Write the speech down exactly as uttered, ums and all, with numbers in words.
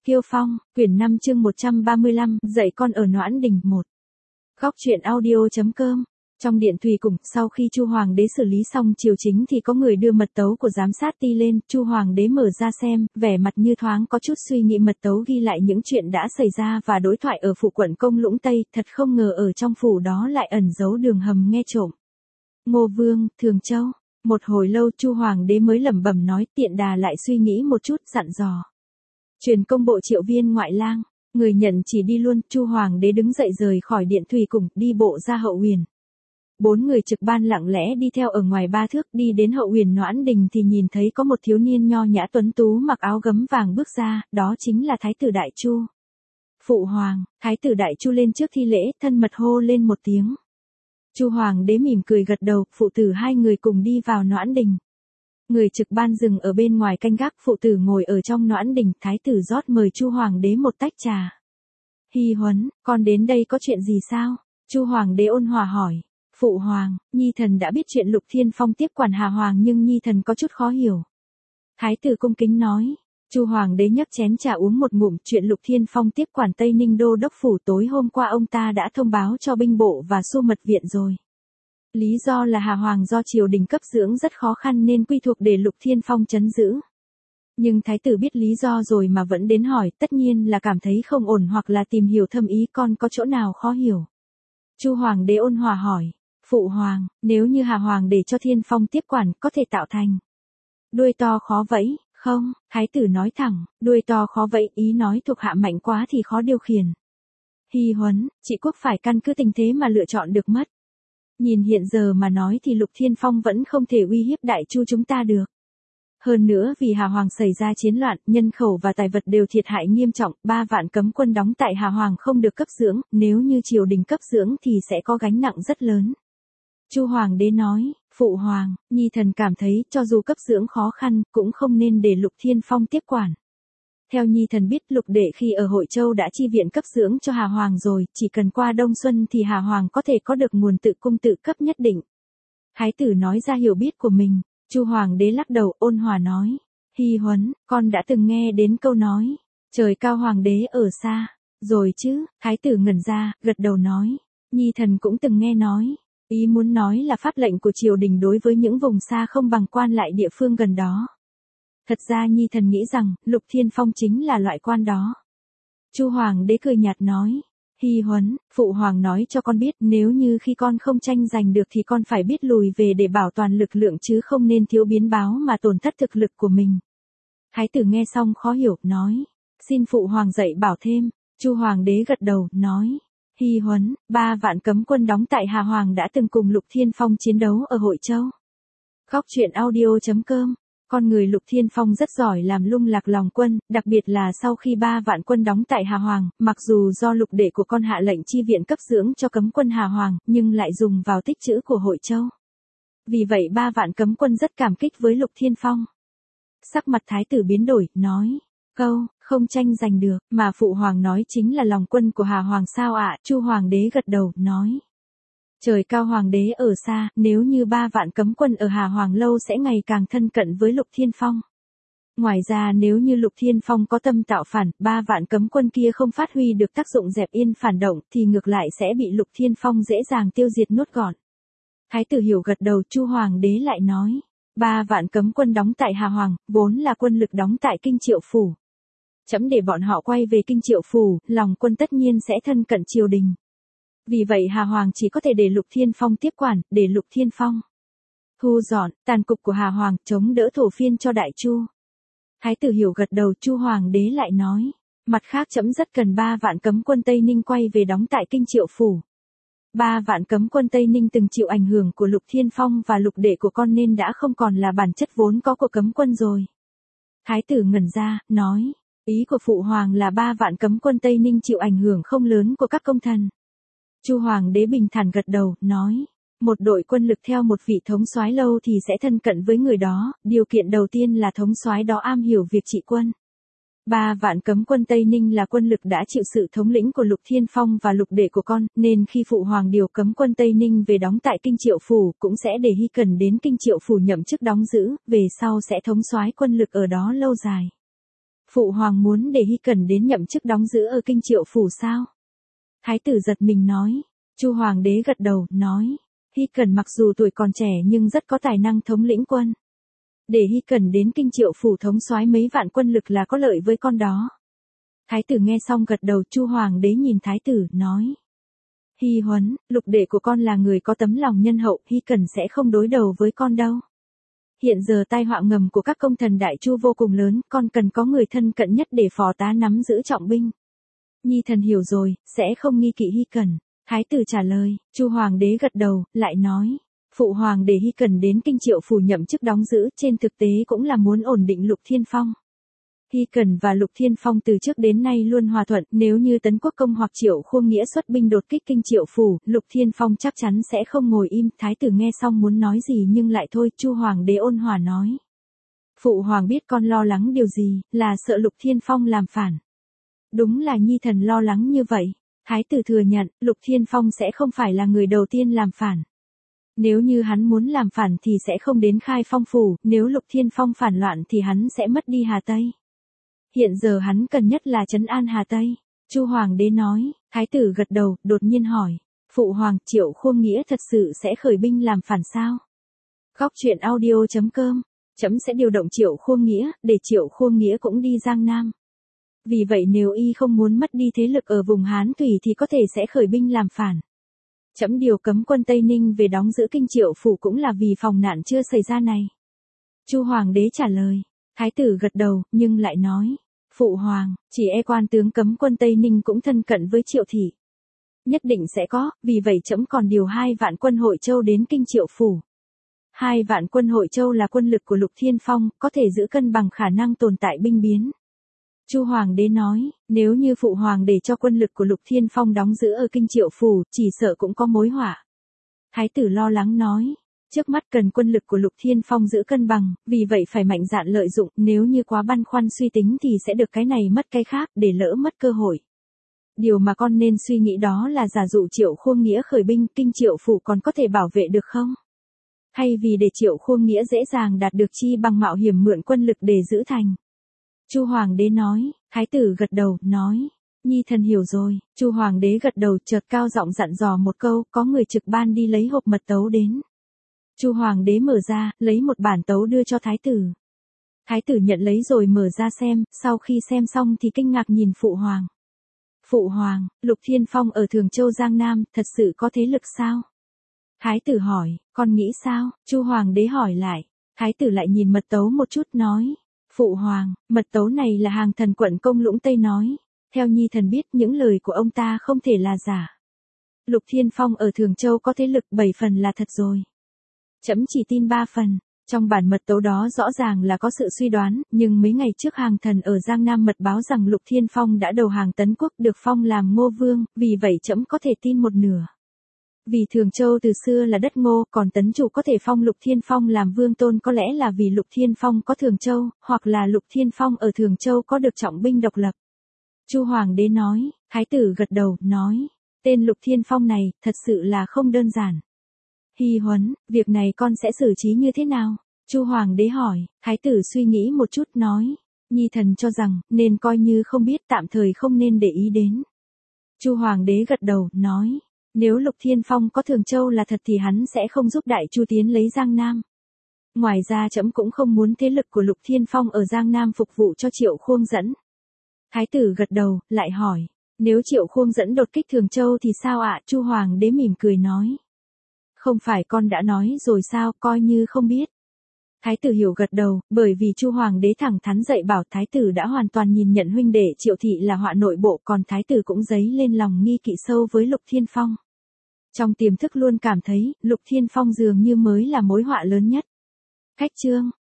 Kiêu Phong, quyển năm chương một trăm ba mươi lăm, dạy con ở Noãn Đình một. Góc truyện audio.com. Trong điện thủy cùng, sau khi Chu Hoàng đế xử lý xong triều chính thì có người đưa mật tấu của giám sát ti lên, Chu Hoàng đế mở ra xem, vẻ mặt như thoáng có chút suy nghĩ. Mật tấu ghi lại những chuyện đã xảy ra và đối thoại ở phủ quận Công Lũng Tây, thật không ngờ ở trong phủ đó lại ẩn giấu đường hầm nghe trộm. Ngô Vương, Thường Châu. Một hồi lâu Chu Hoàng đế mới lẩm bẩm nói, tiện đà lại suy nghĩ một chút, dặn dò. Truyền công bộ Triệu Viên ngoại lang, người nhận chỉ đi luôn. Chu Hoàng đế đứng dậy rời khỏi điện thủy cùng, đi bộ ra hậu uyển. Bốn người trực ban lặng lẽ đi theo ở ngoài ba thước, đi đến hậu uyển Noãn Đình thì nhìn thấy có một thiếu niên nho nhã tuấn tú mặc áo gấm vàng bước ra, đó chính là Thái tử Đại Chu. Phụ hoàng. Thái tử Đại Chu lên trước thi lễ, thân mật hô lên một tiếng. Chu Hoàng đế mỉm cười gật đầu, phụ tử hai người cùng đi vào Noãn Đình. Người trực ban dừng ở bên ngoài canh gác, phụ tử ngồi ở trong Noãn Đình, thái tử rót mời Chu Hoàng đế một tách trà. Hi Huấn, con đến đây có chuyện gì sao? Chu Hoàng đế ôn hòa hỏi. Phụ hoàng, nhi thần đã biết chuyện Lục Thiên Phong tiếp quản Hà Hoàng nhưng nhi thần có chút khó hiểu. Thái tử cung kính nói. Chu Hoàng đế nhấp chén trà uống một ngụm. Chuyện Lục Thiên Phong tiếp quản Tây Ninh đô đốc phủ, tối hôm qua ông ta đã thông báo cho binh bộ và Xu mật viện rồi. Lý do là Hà Hoàng do triều đình cấp dưỡng rất khó khăn nên quy thuộc để Lục Thiên Phong trấn giữ. Nhưng thái tử biết lý do rồi mà vẫn đến hỏi, tất nhiên là cảm thấy không ổn hoặc là tìm hiểu thâm ý. Con có chỗ nào khó hiểu? Chu Hoàng đế ôn hòa hỏi. Phụ hoàng, nếu như Hà Hoàng để cho Thiên Phong tiếp quản, có thể tạo thành đuôi to khó vẫy, không? Thái tử nói thẳng, đuôi to khó vẫy, ý nói thuộc hạ mạnh quá thì khó điều khiển. Hi Huấn, trị quốc phải căn cứ tình thế mà lựa chọn được mất. Nhìn hiện giờ mà nói thì Lục Thiên Phong vẫn không thể uy hiếp Đại Chu chúng ta được. Hơn nữa vì Hà Hoàng xảy ra chiến loạn, nhân khẩu và tài vật đều thiệt hại nghiêm trọng, ba vạn cấm quân đóng tại Hà Hoàng không được cấp dưỡng, nếu như triều đình cấp dưỡng thì sẽ có gánh nặng rất lớn. Chu Hoàng đế nói, phụ hoàng, nhi thần cảm thấy cho dù cấp dưỡng khó khăn, cũng không nên để Lục Thiên Phong tiếp quản. Theo nhi thần biết, Lục đệ khi ở Hội Châu đã chi viện cấp dưỡng cho Hà Hoàng rồi, chỉ cần qua Đông Xuân thì Hà Hoàng có thể có được nguồn tự cung tự cấp nhất định. Thái tử nói ra hiểu biết của mình. Chu Hoàng đế lắc đầu, ôn hòa nói. Hi Huấn, con đã từng nghe đến câu nói, trời cao hoàng đế ở xa, rồi chứ? Thái tử ngẩn ra, gật đầu nói. Nhi thần cũng từng nghe nói. Ý muốn nói là pháp lệnh của triều đình đối với những vùng xa không bằng quan lại địa phương gần đó. Thật ra nhi thần nghĩ rằng, Lục Thiên Phong chính là loại quan đó. Chu Hoàng đế cười nhạt nói. Hi Huấn, phụ hoàng nói cho con biết, nếu như khi con không tranh giành được thì con phải biết lùi về để bảo toàn lực lượng chứ không nên thiếu biến báo mà tổn thất thực lực của mình. Thái tử nghe xong khó hiểu, nói. Xin phụ hoàng dạy bảo thêm. Chu Hoàng đế gật đầu, nói. Hi Huấn, ba vạn cấm quân đóng tại Hà Hoàng đã từng cùng Lục Thiên Phong chiến đấu ở Hội Châu. Góc truyện audio.com. Con người Lục Thiên Phong rất giỏi làm lung lạc lòng quân, đặc biệt là sau khi ba vạn quân đóng tại Hà Hoàng, mặc dù do lục đệ của con hạ lệnh chi viện cấp dưỡng cho cấm quân Hà Hoàng, nhưng lại dùng vào tích trữ của Hội Châu. Vì vậy ba vạn cấm quân rất cảm kích với Lục Thiên Phong. Sắc mặt thái tử biến đổi, nói. Câu, không tranh giành được, mà phụ hoàng nói chính là lòng quân của Hà Hoàng sao ạ? Chu Hoàng đế gật đầu, nói. Trời cao hoàng đế ở xa, nếu như ba vạn cấm quân ở Hà Hoàng lâu sẽ ngày càng thân cận với Lục Thiên Phong. Ngoài ra nếu như Lục Thiên Phong có tâm tạo phản, ba vạn cấm quân kia không phát huy được tác dụng dẹp yên phản động thì ngược lại sẽ bị Lục Thiên Phong dễ dàng tiêu diệt nuốt gọn. Thái tử hiểu gật đầu. Chu Hoàng đế lại nói. Ba vạn cấm quân đóng tại Hà Hoàng, vốn là quân lực đóng tại Kinh Triệu Phủ. Chấm để bọn họ quay về Kinh Triệu Phủ, lòng quân tất nhiên sẽ thân cận triều đình. Vì vậy Hà Hoàng chỉ có thể để Lục Thiên Phong tiếp quản, để Lục Thiên Phong thu dọn tàn cục của Hà Hoàng, chống đỡ thổ phiên cho Đại Chu. Thái tử hiểu gật đầu. Chu Hoàng đế lại nói. Mặt khác chấm rất cần ba vạn cấm quân Tây Ninh quay về đóng tại Kinh Triệu Phủ. Ba vạn cấm quân Tây Ninh từng chịu ảnh hưởng của Lục Thiên Phong và lục đệ của con nên đã không còn là bản chất vốn có của cấm quân rồi. Thái tử ngẩn ra, nói. Ý của phụ hoàng là ba vạn cấm quân Tây Ninh chịu ảnh hưởng không lớn của các công thần. Chu Hoàng đế bình thản gật đầu, nói. Một đội quân lực theo một vị thống soái lâu thì sẽ thân cận với người đó, điều kiện đầu tiên là thống soái đó am hiểu việc trị quân. Ba vạn cấm quân Tây Ninh là quân lực đã chịu sự thống lĩnh của Lục Thiên Phong và lục đệ của con, nên khi phụ hoàng điều cấm quân Tây Ninh về đóng tại Kinh Triệu Phủ, cũng sẽ để Hy Cần đến Kinh Triệu Phủ nhậm chức đóng giữ, về sau sẽ thống soái quân lực ở đó lâu dài. Phụ hoàng muốn để Hy Cẩn đến nhậm chức đóng giữ ở kinh Triệu phủ sao? Thái tử giật mình nói. Chu hoàng đế gật đầu, nói. Hy Cẩn mặc dù tuổi còn trẻ nhưng rất có tài năng thống lĩnh quân. Để Hy Cẩn đến kinh Triệu phủ thống soái mấy vạn quân lực là có lợi với con đó. Thái tử nghe xong gật đầu. Chu hoàng đế nhìn thái tử, nói. Hy Huấn, lục đệ của con là người có tấm lòng nhân hậu, Hy Cẩn sẽ không đối đầu với con đâu. Hiện giờ tai họa ngầm của các công thần đại chu vô cùng lớn, con cần có người thân cận nhất để phò tá nắm giữ trọng binh. Nhi thần hiểu rồi, sẽ không nghi kỵ Hy Cẩn. Thái tử trả lời. Chu hoàng đế gật đầu, lại nói. Phụ hoàng để Hy Cẩn đến kinh Triệu phủ nhậm chức đóng giữ, trên thực tế cũng là muốn ổn định Lục Thiên Phong. Hy Cẩn và Lục Thiên Phong từ trước đến nay luôn hòa thuận, nếu như Tấn Quốc Công hoặc Triệu Khuông Nghĩa xuất binh đột kích kinh Triệu phủ, Lục Thiên Phong chắc chắn sẽ không ngồi im. Thái tử nghe xong muốn nói gì nhưng lại thôi. Chu hoàng đế ôn hòa nói. Phụ hoàng biết con lo lắng điều gì, là sợ Lục Thiên Phong làm phản. Đúng là nhi thần lo lắng như vậy. Thái tử thừa nhận, Lục Thiên Phong sẽ không phải là người đầu tiên làm phản. Nếu như hắn muốn làm phản thì sẽ không đến Khai Phong phủ, nếu Lục Thiên Phong phản loạn thì hắn sẽ mất đi Hà Tây. Hiện giờ hắn cần nhất là trấn an Hà Tây. Chu hoàng đế nói. Thái tử gật đầu, đột nhiên hỏi. Phụ hoàng, Triệu Khuông Nghĩa thật sự sẽ khởi binh làm phản sao? Góc truyện audio chấm com. Chấm sẽ điều động Triệu Khuông Nghĩa, để Triệu Khuông Nghĩa cũng đi Giang Nam. Vì vậy nếu y không muốn mất đi thế lực ở vùng Hán Thủy thì có thể sẽ khởi binh làm phản. Chấm điều cấm quân Tây Ninh về đóng giữ kinh Triệu phủ cũng là vì phòng nạn chưa xảy ra này. Chu hoàng đế trả lời. Thái tử gật đầu, nhưng lại nói. Phụ hoàng, chỉ e quan tướng cấm quân Tây Ninh cũng thân cận với Triệu thị. Nhất định sẽ có, vì vậy chấm còn điều hai vạn quân Hội Châu đến kinh Triệu phủ. Hai vạn quân Hội Châu là quân lực của Lục Thiên Phong, có thể giữ cân bằng khả năng tồn tại binh biến. Chu hoàng đế nói, nếu như phụ hoàng để cho quân lực của Lục Thiên Phong đóng giữ ở kinh Triệu phủ, chỉ sợ cũng có mối họa. Thái tử lo lắng nói, trước mắt cần quân lực của Lục Thiên Phong giữ cân bằng, vì vậy phải mạnh dạn lợi dụng, nếu như quá băn khoăn suy tính thì sẽ được cái này mất cái khác, để lỡ mất cơ hội. Điều mà con nên suy nghĩ đó là giả dụ Triệu Khuông Nghĩa khởi binh, kinh Triệu phủ còn có thể bảo vệ được không? Hay vì để Triệu Khuông Nghĩa dễ dàng đạt được chi bằng mạo hiểm mượn quân lực để giữ thành? Chu hoàng đế nói. Thái tử gật đầu, nói. Nhi thần hiểu rồi. Chu hoàng đế gật đầu, chợt cao giọng dặn dò một câu, có người trực ban đi lấy hộp mật tấu đến. Chu hoàng đế mở ra, lấy một bản tấu đưa cho thái tử. Thái tử nhận lấy rồi mở ra xem, sau khi xem xong thì kinh ngạc nhìn phụ hoàng. Phụ hoàng, Lục Thiên Phong ở Thường Châu Giang Nam, thật sự có thế lực sao? Thái tử hỏi, con nghĩ sao? Chu hoàng đế hỏi lại. Thái tử lại nhìn mật tấu một chút nói. Phụ hoàng, mật tấu này là hàng thần quận Công Lũng Tây nói. Theo nhi thần biết những lời của ông ta không thể là giả. Lục Thiên Phong ở Thường Châu có thế lực bảy phần là thật rồi. Chấm chỉ tin ba phần. Trong bản mật tấu đó rõ ràng là có sự suy đoán, nhưng mấy ngày trước hàng thần ở Giang Nam mật báo rằng Lục Thiên Phong đã đầu hàng Tấn Quốc được phong làm Ngô Vương, vì vậy chấm có thể tin một nửa. Vì Thường Châu từ xưa là đất Ngô, còn Tấn chủ có thể phong Lục Thiên Phong làm vương tôn có lẽ là vì Lục Thiên Phong có Thường Châu, hoặc là Lục Thiên Phong ở Thường Châu có được trọng binh độc lập. Chu hoàng đế nói. Thái tử gật đầu, nói. Tên Lục Thiên Phong này, thật sự là không đơn giản. Hy Huấn, việc này con sẽ xử trí như thế nào? Chu hoàng đế hỏi. Thái tử suy nghĩ một chút nói. Nhi thần cho rằng, nên coi như không biết, tạm thời không nên để ý đến. Chu hoàng đế gật đầu, nói. Nếu Lục Thiên Phong có Thường Châu là thật thì hắn sẽ không giúp Đại Chu tiến lấy Giang Nam. Ngoài ra trẫm cũng không muốn thế lực của Lục Thiên Phong ở Giang Nam phục vụ cho Triệu Khuông dẫn. Thái tử gật đầu, lại hỏi. Nếu Triệu Khuông dẫn đột kích Thường Châu thì sao ạ? Chu hoàng đế mỉm cười nói. Không phải con đã nói rồi sao, coi như không biết. Thái tử hiểu gật đầu, bởi vì Chu hoàng đế thẳng thắn dạy bảo thái tử đã hoàn toàn nhìn nhận huynh đệ Triệu thị là họa nội bộ, còn thái tử cũng dấy lên lòng nghi kỵ sâu với Lục Thiên Phong. Trong tiềm thức luôn cảm thấy, Lục Thiên Phong dường như mới là mối họa lớn nhất. Khách chương